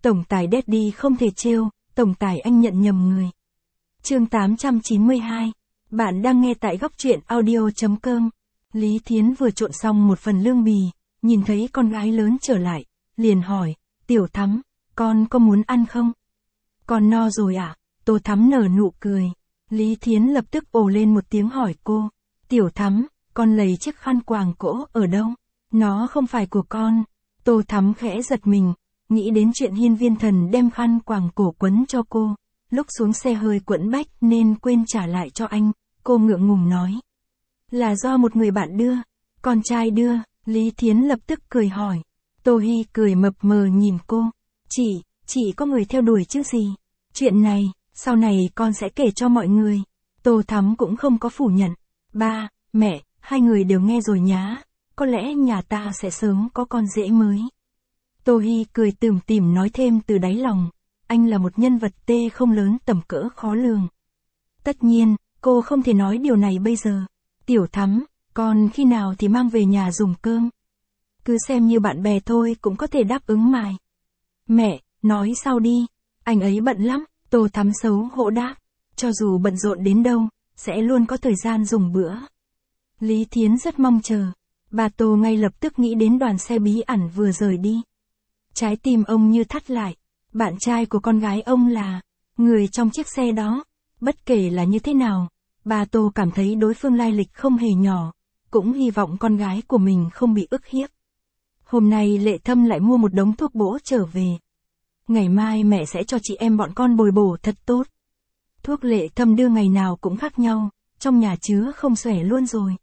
Tổng tài Daddy không thể trêu, tổng tài anh nhận nhầm người. Chương 892. Bạn đang nghe tại góc truyện audio.com. Lý Thiến vừa trộn xong một phần lương bì, nhìn thấy con gái lớn trở lại, liền hỏi, Tiểu Thắm, con có muốn ăn không? Con no rồi ạ. Tô Thắm nở nụ cười. Lý Thiến lập tức ồ lên một tiếng hỏi cô, Tiểu Thắm, con lấy chiếc khăn quàng cổ ở đâu? Nó không phải của con. Tô Thắm khẽ giật mình, nghĩ đến chuyện Hiên Viên Thần đem khăn quàng cổ quấn cho cô, lúc xuống xe hơi quẫn bách nên quên trả lại cho anh, cô ngượng ngùng nói. Là do một người bạn đưa, con trai đưa. Lý Thiến lập tức cười hỏi. Tô Hi cười mập mờ nhìn cô, chị có người theo đuổi chứ gì? Chuyện này, sau này con sẽ kể cho mọi người. Tô Thắm cũng không có phủ nhận. Ba, mẹ, hai người đều nghe rồi nhá, có lẽ nhà ta sẽ sớm có con rể mới. Tô Hi cười tủm tỉm nói thêm từ đáy lòng, anh là một nhân vật tê không lớn tầm cỡ khó lường. Tất nhiên, cô không thể nói điều này bây giờ. Tiểu Thắm, con khi nào thì mang về nhà dùng cơm? Cứ xem như bạn bè thôi cũng có thể đáp ứng mài. Mẹ, nói sau đi, anh ấy bận lắm. Tô Thắm xấu hổ đáp, cho dù bận rộn đến đâu, sẽ luôn có thời gian dùng bữa. Lý Thiến rất mong chờ. Bà Tô ngay lập tức nghĩ đến đoàn xe bí ẩn vừa rời đi. Trái tim ông như thắt lại. Bạn trai của con gái ông là người trong chiếc xe đó. Bất kể là như thế nào, bà Tô cảm thấy đối phương lai lịch không hề nhỏ, cũng hy vọng con gái của mình không bị ức hiếp. Hôm nay Lệ Thâm lại mua một đống thuốc bổ trở về. Ngày mai mẹ sẽ cho chị em bọn con bồi bổ thật tốt. Thuốc Lệ Thâm đưa ngày nào cũng khác nhau, trong nhà chứa không xuể luôn rồi.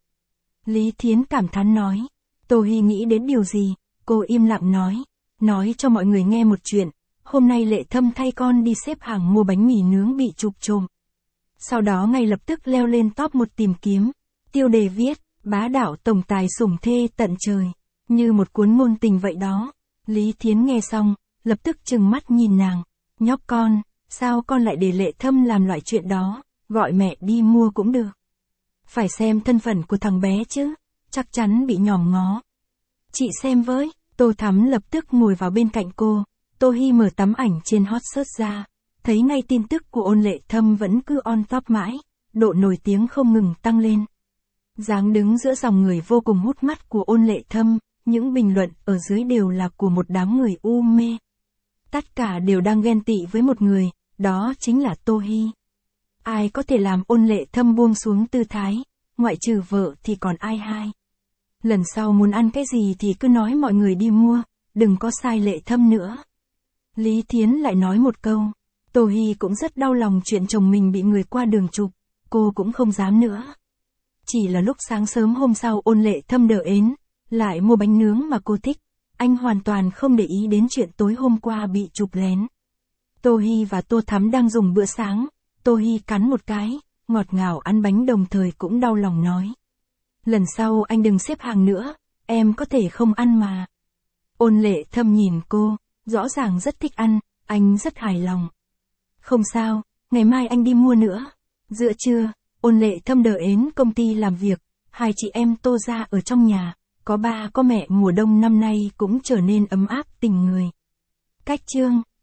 Lý Thiến cảm thán nói. Tô Hi nghĩ đến điều gì, cô im lặng nói cho mọi người nghe một chuyện. Hôm nay Lệ Thâm thay con đi xếp hàng mua bánh mì nướng bị chụp trộm. Sau đó ngay lập tức leo lên top 1 tìm kiếm. Tiêu đề viết, bá đạo tổng tài sủng thê tận trời. Như một cuốn ngôn tình vậy đó. Lý Thiến nghe xong, lập tức trừng mắt nhìn nàng. Nhóc con, sao con lại để Lệ Thâm làm loại chuyện đó, gọi mẹ đi mua cũng được. Phải xem thân phận của thằng bé chứ, chắc chắn bị nhòm ngó. Chị xem với. Tô Thắm lập tức ngồi vào bên cạnh cô. Tô Hi mở tấm ảnh trên hot search ra, thấy ngay tin tức của Ôn Lệ Thâm vẫn cứ on top mãi, độ nổi tiếng không ngừng tăng lên. Dáng đứng giữa dòng người vô cùng hút mắt của Ôn Lệ Thâm, những bình luận ở dưới đều là của một đám người u mê. Tất cả đều đang ghen tị với một người, đó chính là Tô Hi. Ai có thể làm Ôn Lệ Thâm buông xuống tư thái, ngoại trừ vợ thì còn ai hai. Lần sau muốn ăn cái gì thì cứ nói mọi người đi mua, đừng có sai Lệ Thâm nữa. Lý Thiến lại nói một câu. Tô Hi cũng rất đau lòng chuyện chồng mình bị người qua đường chụp, cô cũng không dám nữa. Chỉ là lúc sáng sớm hôm sau Ôn Lệ Thâm đỡ ến, lại mua bánh nướng mà cô thích, anh hoàn toàn không để ý đến chuyện tối hôm qua bị chụp lén. Tô Hi và Tô Thắm đang dùng bữa sáng, Tô Hi cắn một cái, ngọt ngào ăn bánh đồng thời cũng đau lòng nói. Lần sau anh đừng xếp hàng nữa, em có thể không ăn mà. Ôn Lệ Thâm nhìn cô, rõ ràng rất thích ăn, anh rất hài lòng. Không sao, ngày mai anh đi mua nữa. Giữa trưa, Ôn Lệ Thâm đỡ ến công ty làm việc, hai chị em Tô gia ở trong nhà, có ba có mẹ mùa đông năm nay cũng trở nên ấm áp tình người. Cách chương